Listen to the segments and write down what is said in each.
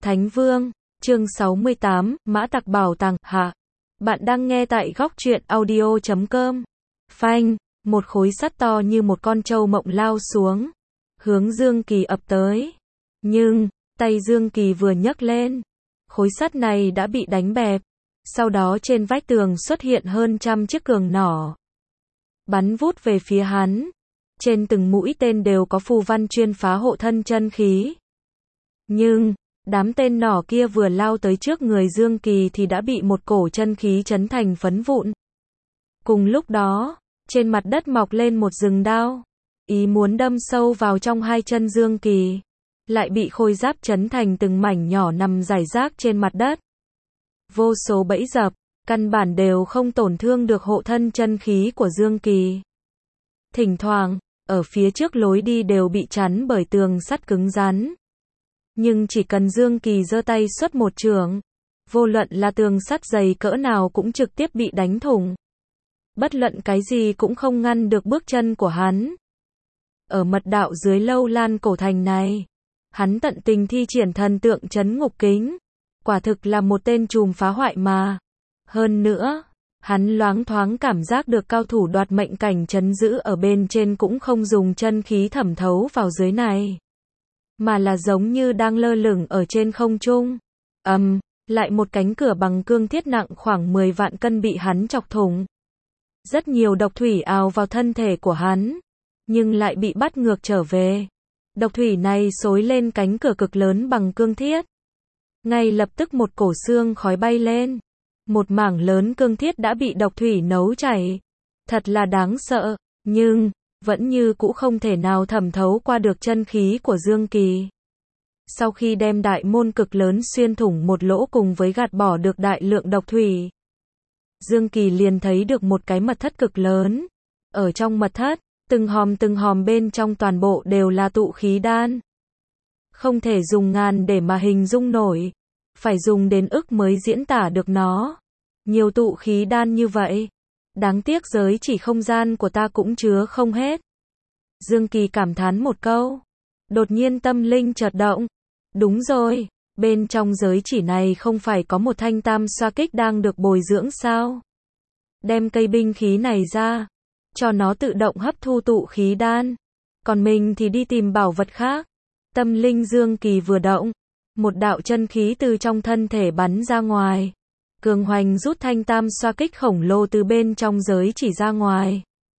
Thánh Vương, chương 68, Mã Tặc Bảo Tàng, hạ. Bạn đang nghe tại góc truyện audio.com. Phanh, một khối sắt to như một con trâu mộng lao xuống, hướng Dương Kỳ ập tới. Nhưng, tay Dương Kỳ vừa nhấc lên, khối sắt này đã bị đánh bẹp. Sau đó trên vách tường xuất hiện hơn trăm chiếc cường nỏ, bắn vút về phía hắn. Trên từng mũi tên đều có phù văn chuyên phá hộ thân chân khí. Nhưng, đám tên nỏ kia vừa lao tới trước người Dương Kỳ thì đã bị một cổ chân khí chấn thành phấn vụn. Cùng lúc đó, trên mặt đất mọc lên một rừng đao, ý muốn đâm sâu vào trong hai chân Dương Kỳ, lại bị khôi giáp chấn thành từng mảnh nhỏ nằm rải rác trên mặt đất. Vô số bẫy dập, căn bản đều không tổn thương được hộ thân chân khí của Dương Kỳ. Thỉnh thoảng, ở phía trước lối đi đều bị chắn bởi tường sắt cứng rắn. Nhưng chỉ cần Dương Kỳ giơ tay xuất một chưởng, vô luận là tường sắt dày cỡ nào cũng trực tiếp bị đánh thủng. Bất luận cái gì cũng không ngăn được bước chân của hắn. Ở mật đạo dưới Lâu Lan cổ thành này, hắn tận tình thi triển thần tượng trấn ngục kính, quả thực là một tên trùm phá hoại mà. Hơn nữa, hắn loáng thoáng cảm giác được cao thủ đoạt mệnh cảnh trấn giữ ở bên trên cũng không dùng chân khí thẩm thấu vào dưới này, mà là giống như đang lơ lửng ở trên không trung. Lại một cánh cửa bằng cương thiết nặng khoảng 10 vạn cân bị hắn chọc thủng. Rất nhiều độc thủy ào vào thân thể của hắn, nhưng lại bị bắt ngược trở về. Độc thủy này xối lên cánh cửa cực lớn bằng cương thiết. Ngay lập tức một cổ xương khói bay lên. Một mảng lớn cương thiết đã bị độc thủy nấu chảy. Thật là đáng sợ, nhưng vẫn như cũ không thể nào thẩm thấu qua được chân khí của Dương Kỳ. Sau khi đem đại môn cực lớn xuyên thủng một lỗ cùng với gạt bỏ được đại lượng độc thủy, Dương Kỳ liền thấy được một cái mật thất cực lớn. Ở trong mật thất, từng hòm bên trong toàn bộ đều là tụ khí đan. Không thể dùng ngàn để mà hình dung nổi, phải dùng đến ức mới diễn tả được nó. Nhiều tụ khí đan như vậy, đáng tiếc giới chỉ không gian của ta cũng chứa không hết. Dương Kỳ cảm thán một câu, đột nhiên tâm linh chợt động. Đúng rồi, bên trong giới chỉ này không phải có một thanh tam xoa kích đang được bồi dưỡng sao? Đem cây binh khí này ra, cho nó tự động hấp thu tụ khí đan, còn mình thì đi tìm bảo vật khác. Tâm linh Dương Kỳ vừa động, một đạo chân khí từ trong thân thể bắn ra ngoài. Cường hoành rút thanh tam xoa kích khổng lồ từ bên trong giới chỉ ra ngoài,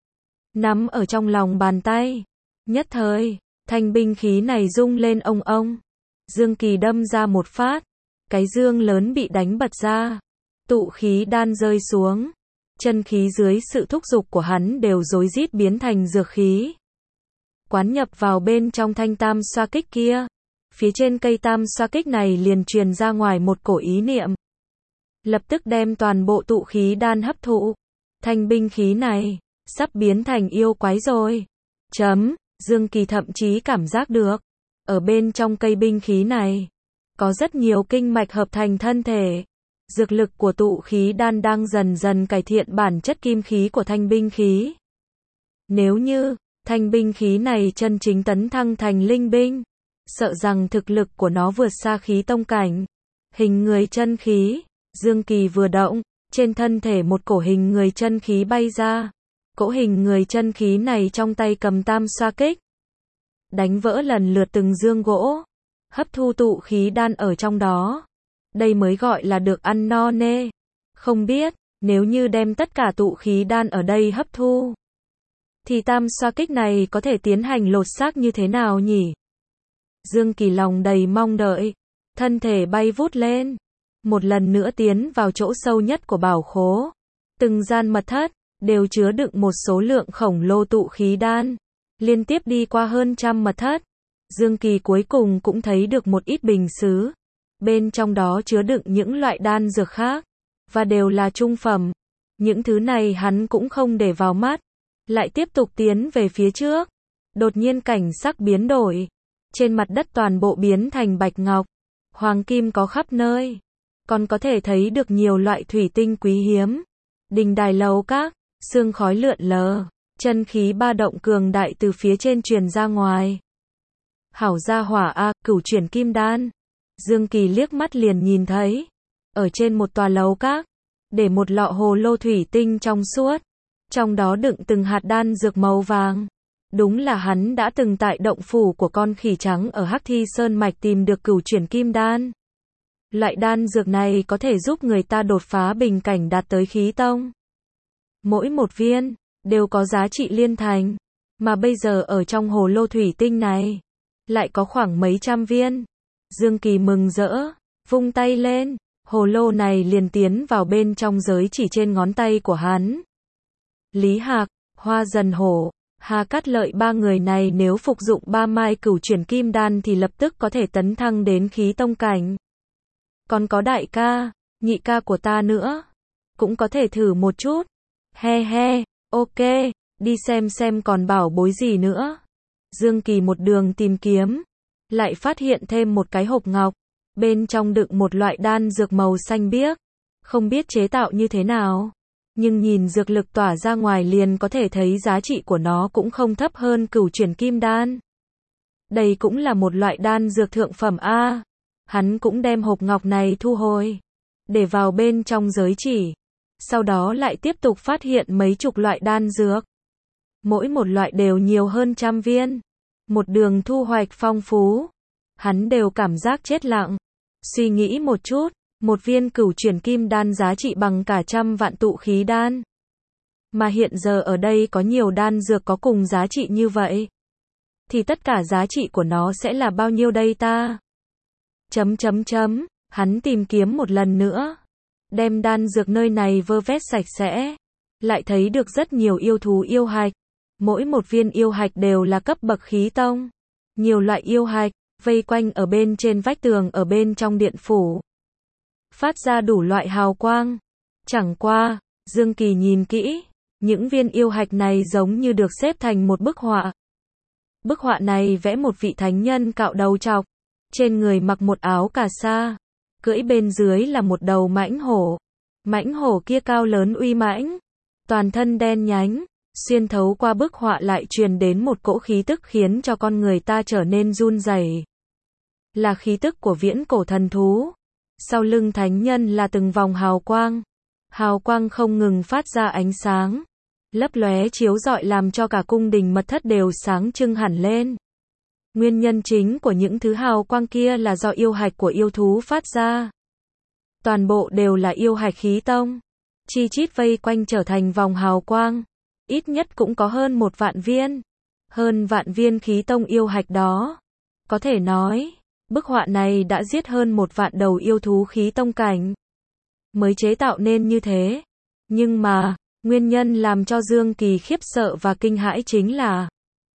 nắm ở trong lòng bàn tay. Nhất thời, thanh binh khí này rung lên ông ông. Dương Kỳ đâm ra một phát, cái dương lớn bị đánh bật ra, tụ khí đan rơi xuống. Chân khí dưới sự thúc giục của hắn đều rối rít biến thành dược khí, quán nhập vào bên trong thanh tam xoa kích kia. Phía trên cây tam xoa kích này liền truyền ra ngoài một cổ ý niệm, lập tức đem toàn bộ tụ khí đan hấp thụ. Thanh binh khí này sắp biến thành yêu quái rồi. Dương Kỳ thậm chí cảm giác được, ở bên trong cây binh khí này có rất nhiều kinh mạch hợp thành thân thể. Dược lực của tụ khí đan đang dần dần cải thiện bản chất kim khí của thanh binh khí. Nếu như thanh binh khí này chân chính tấn thăng thành linh binh, sợ rằng thực lực của nó vượt xa khí tông cảnh. Hình người chân khí, Dương Kỳ vừa động, trên thân thể một cổ hình người chân khí bay ra. Cỗ hình người chân khí này trong tay cầm tam xoa kích, đánh vỡ lần lượt từng dương gỗ, hấp thu tụ khí đan ở trong đó. Đây mới gọi là được ăn no nê. Không biết, nếu như đem tất cả tụ khí đan ở đây hấp thu, thì tam xoa kích này có thể tiến hành lột xác như thế nào nhỉ? Dương Kỳ lòng đầy mong đợi, thân thể bay vút lên, một lần nữa tiến vào chỗ sâu nhất của bảo khố. Từng gian mật thất đều chứa đựng một số lượng khổng lồ tụ khí đan. Liên tiếp đi qua hơn trăm mật thất, Dương Kỳ cuối cùng cũng thấy được một ít bình sứ. Bên trong đó chứa đựng những loại đan dược khác, và đều là trung phẩm. Những thứ này hắn cũng không để vào mắt, lại tiếp tục tiến về phía trước. Đột nhiên cảnh sắc biến đổi, trên mặt đất toàn bộ biến thành bạch ngọc, hoàng kim có khắp nơi, còn có thể thấy được nhiều loại thủy tinh quý hiếm. Đình đài lầu các, sương khói lượn lờ, chân khí ba động cường đại từ phía trên truyền ra ngoài. Hảo gia hỏa a, cửu chuyển kim đan. Dương Kỳ liếc mắt liền nhìn thấy, ở trên một tòa lầu các, để một lọ hồ lô thủy tinh trong suốt, trong đó đựng từng hạt đan dược màu vàng. Đúng là hắn đã từng tại động phủ của con khỉ trắng ở Hắc Thi Sơn Mạch tìm được cửu chuyển kim đan. Loại đan dược này có thể giúp người ta đột phá bình cảnh đạt tới khí tông. Mỗi một viên, đều có giá trị liên thành. Mà bây giờ ở trong hồ lô thủy tinh này, lại có khoảng mấy trăm viên. Dương Kỳ mừng rỡ, vung tay lên, hồ lô này liền tiến vào bên trong giới chỉ trên ngón tay của hắn. Lý Hạc, Hoa Dần Hổ, Hà Cát Lợi ba người này nếu phục dụng 3 mai cửu chuyển kim đan thì lập tức có thể tấn thăng đến khí tông cảnh. Còn có đại ca, nhị ca của ta nữa, cũng có thể thử một chút. He he, ok, đi xem còn bảo bối gì nữa. Dương Kỳ một đường tìm kiếm, lại phát hiện thêm một cái hộp ngọc, bên trong đựng một loại đan dược màu xanh biếc, không biết chế tạo như thế nào, nhưng nhìn dược lực tỏa ra ngoài liền có thể thấy giá trị của nó cũng không thấp hơn cửu chuyển kim đan. Đây cũng là một loại đan dược thượng phẩm A. Hắn cũng đem hộp ngọc này thu hồi, để vào bên trong giới chỉ. Sau đó lại tiếp tục phát hiện mấy chục loại đan dược. Mỗi một loại đều nhiều hơn 100 viên. Một đường thu hoạch phong phú. Hắn đều cảm giác chết lặng. Suy nghĩ một chút, một viên cửu chuyển kim đan giá trị bằng cả 100 vạn tụ khí đan. Mà hiện giờ ở đây có nhiều đan dược có cùng giá trị như vậy. Thì tất cả giá trị của nó sẽ là bao nhiêu đây ta? Hắn tìm kiếm một lần nữa. Đem đan dược nơi này vơ vét sạch sẽ. Lại thấy được rất nhiều yêu thú yêu hạch. Mỗi một viên yêu hạch đều là cấp bậc khí tông. Nhiều loại yêu hạch, vây quanh ở bên trên vách tường ở bên trong điện phủ. Phát ra đủ loại hào quang. Chẳng qua, Dương Kỳ nhìn kỹ, những viên yêu hạch này giống như được xếp thành một bức họa. Bức họa này vẽ một vị thánh nhân cạo đầu trọc, trên người mặc một áo cà sa, cưỡi bên dưới là một đầu mãnh hổ. Mãnh hổ kia cao lớn uy mãnh, toàn thân đen nhánh, xuyên thấu qua bức họa lại truyền đến một cỗ khí tức khiến cho con người ta trở nên run rẩy. Là khí tức của viễn cổ thần thú. Sau lưng thánh nhân là từng vòng hào quang không ngừng phát ra ánh sáng, lấp lóe chiếu rọi làm cho cả cung đình mật thất đều sáng trưng hẳn lên. Nguyên nhân chính của những thứ hào quang kia là do yêu hạch của yêu thú phát ra. Toàn bộ đều là yêu hạch khí tông. Chi chít vây quanh trở thành vòng hào quang. Ít nhất cũng có hơn 1 vạn viên. Hơn vạn viên khí tông yêu hạch đó. Có thể nói, bức họa này đã giết hơn 1 vạn đầu yêu thú khí tông cảnh. Mới chế tạo nên như thế. Nhưng mà, nguyên nhân làm cho Dương Kỳ khiếp sợ và kinh hãi chính là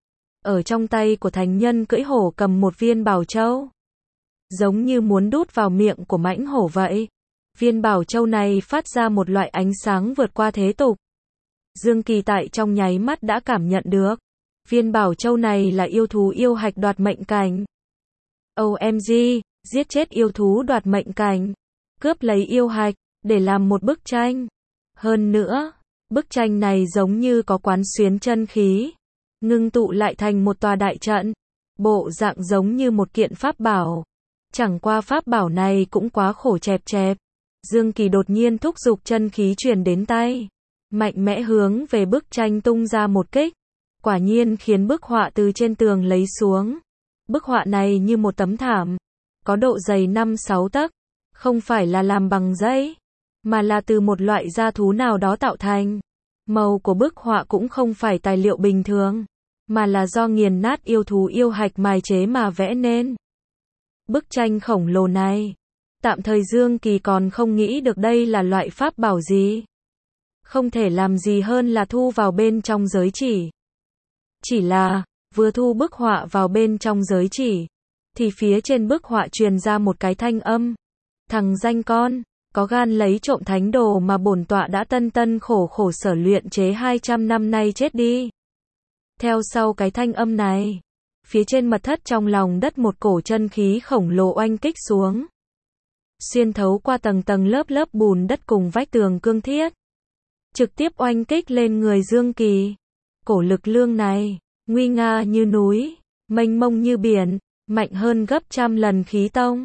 ở trong tay của thánh nhân cưỡi hổ cầm một viên bảo châu. Giống như muốn đút vào miệng của mãnh hổ vậy. Viên bảo châu này phát ra một loại ánh sáng vượt qua thế tục. Dương Kỳ tại trong nháy mắt đã cảm nhận được. Viên bảo châu này là yêu thú yêu hạch đoạt mệnh cảnh. OMG, giết chết yêu thú đoạt mệnh cảnh. Cướp lấy yêu hạch, để làm một bức tranh. Hơn nữa, bức tranh này giống như có quán xuyến chân khí. Ngưng tụ lại thành một tòa đại trận. Bộ dạng giống như một kiện pháp bảo. Chẳng qua pháp bảo này cũng quá khổ chẹp. Dương Kỳ đột nhiên thúc giục chân khí truyền đến tay. Mạnh mẽ hướng về bức tranh tung ra một kích. Quả nhiên khiến bức họa từ trên tường lấy xuống. Bức họa này như một tấm thảm. Có độ dày 5-6 tấc. Không phải là làm bằng giấy. Mà là từ một loại da thú nào đó tạo thành. Màu của bức họa cũng không phải tài liệu bình thường. Mà là do nghiền nát yêu thú yêu hạch mài chế mà vẽ nên. Bức tranh khổng lồ này. Tạm thời Dương Kỳ còn không nghĩ được đây là loại pháp bảo gì. Không thể làm gì hơn là thu vào bên trong giới chỉ. Chỉ là, vừa thu bức họa vào bên trong giới chỉ, thì phía trên bức họa truyền ra một cái thanh âm. Thằng danh con, có gan lấy trộm thánh đồ mà bổn tọa đã tân khổ sở luyện chế 200 năm nay chết đi. Theo sau cái thanh âm này, phía trên mật thất trong lòng đất một cổ chân khí khổng lồ oanh kích xuống. Xuyên thấu qua tầng lớp bùn đất cùng vách tường cương thiết. Trực tiếp oanh kích lên người Dương Kỳ. Cổ lực lượng này, nguy nga như núi, mênh mông như biển, mạnh hơn gấp 100 lần khí tông.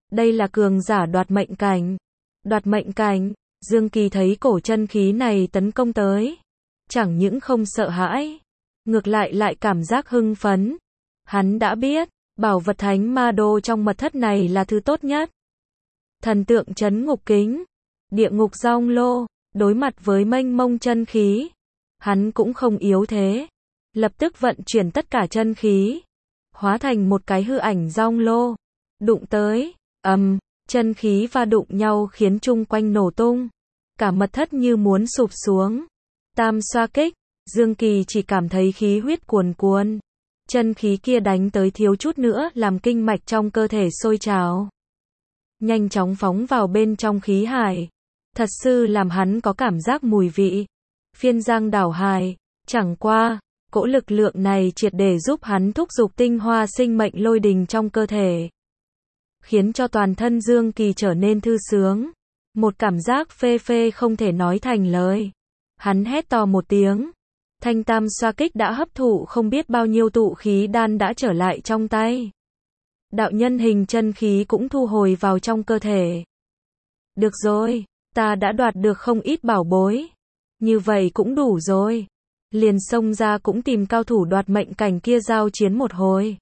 Đây là cường giả đoạt mệnh cảnh. Đoạt mệnh cảnh, Dương Kỳ thấy cổ chân khí này tấn công tới. Chẳng những không sợ hãi, ngược lại cảm giác hưng phấn. Hắn đã biết, bảo vật thánh ma đô trong mật thất này là thứ tốt nhất. Thần tượng trấn ngục kính, địa ngục giong lô, đối mặt với mênh mông chân khí. Hắn cũng không yếu thế. Lập tức vận chuyển tất cả chân khí. Hóa thành một cái hư ảnh giong lô. Đụng tới, chân khí va đụng nhau khiến chung quanh nổ tung. Cả mật thất như muốn sụp xuống. Tam xoa kích, Dương Kỳ chỉ cảm thấy khí huyết cuồn cuộn. Chân khí kia đánh tới thiếu chút nữa làm kinh mạch trong cơ thể sôi trào. Nhanh chóng phóng vào bên trong khí hải. Thật sự làm hắn có cảm giác mùi vị. Phiên giang đảo hải, chẳng qua, cỗ lực lượng này triệt để giúp hắn thúc giục tinh hoa sinh mệnh lôi đình trong cơ thể. Khiến cho toàn thân Dương Kỳ trở nên thư sướng. Một cảm giác phê phê không thể nói thành lời. Hắn hét to một tiếng. Thanh tam xoa kích đã hấp thụ không biết bao nhiêu tụ khí đan đã trở lại trong tay. Đạo nhân hình chân khí cũng thu hồi vào trong cơ thể. Được rồi, ta đã đoạt được không ít bảo bối. Như vậy cũng đủ rồi. Liền xông ra cũng tìm cao thủ đoạt mệnh cảnh kia giao chiến một hồi.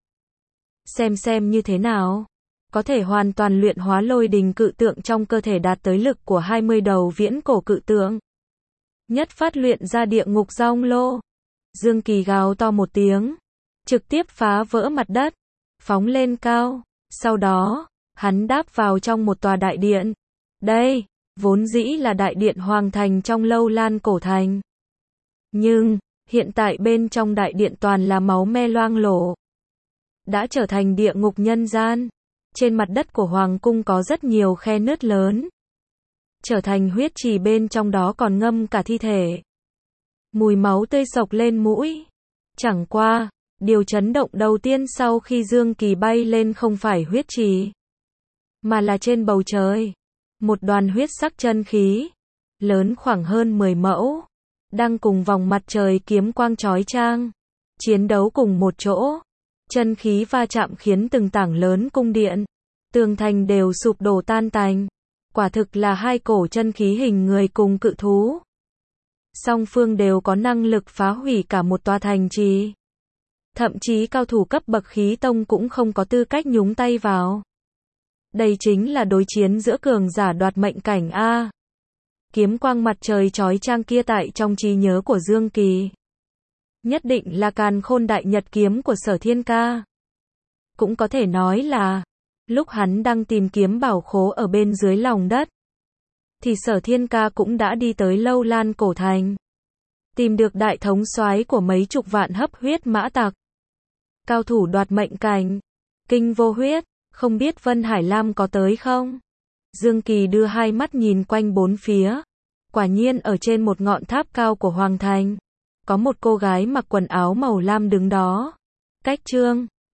Xem như thế nào. Có thể hoàn toàn luyện hóa lôi đình cự tượng trong cơ thể đạt tới lực của 20 đầu viễn cổ cự tượng. Nhất phát luyện ra địa ngục giong lô. Dương Kỳ gào to một tiếng. Trực tiếp phá vỡ mặt đất. Phóng lên cao. Sau đó, hắn đáp vào trong một tòa đại điện. Đây, vốn dĩ là đại điện hoàng thành trong lâu lan cổ thành. Nhưng, hiện tại bên trong đại điện toàn là máu me loang lổ. Đã trở thành địa ngục nhân gian. Trên mặt đất của hoàng cung có rất nhiều khe nứt lớn. Trở thành huyết trì, bên trong đó còn ngâm cả thi thể. Mùi máu tươi sộc lên mũi. Chẳng qua, điều chấn động đầu tiên sau khi Dương Kỳ bay lên không phải huyết trì, mà là trên bầu trời. Một đoàn huyết sắc chân khí, lớn khoảng hơn 10 mẫu, đang cùng vòng mặt trời kiếm quang chói chang, chiến đấu cùng một chỗ. Chân khí va chạm khiến từng tảng lớn cung điện, tường thành đều sụp đổ tan tành. Quả thực là hai cổ chân khí hình người cùng cự thú. Song phương đều có năng lực phá hủy cả một tòa thành trì. Thậm chí cao thủ cấp bậc khí tông cũng không có tư cách nhúng tay vào. Đây chính là đối chiến giữa cường giả đoạt mệnh cảnh A. Kiếm quang mặt trời chói chang kia tại trong trí nhớ của Dương Kỳ. Nhất định là càn khôn đại nhật kiếm của Sở Thiên Ca. Cũng có thể nói là, lúc hắn đang tìm kiếm bảo khố ở bên dưới lòng đất, thì Sở Thiên Ca cũng đã đi tới lâu lan cổ thành. Tìm được đại thống soái của mấy chục vạn hấp huyết mã tặc. Cao thủ đoạt mệnh cảnh. Kinh vô huyết, không biết Vân Hải Lam có tới không? Dương Kỳ đưa hai mắt nhìn quanh bốn phía. Quả nhiên ở trên một ngọn tháp cao của Hoàng Thành, có một cô gái mặc quần áo màu lam đứng đó. Cách chương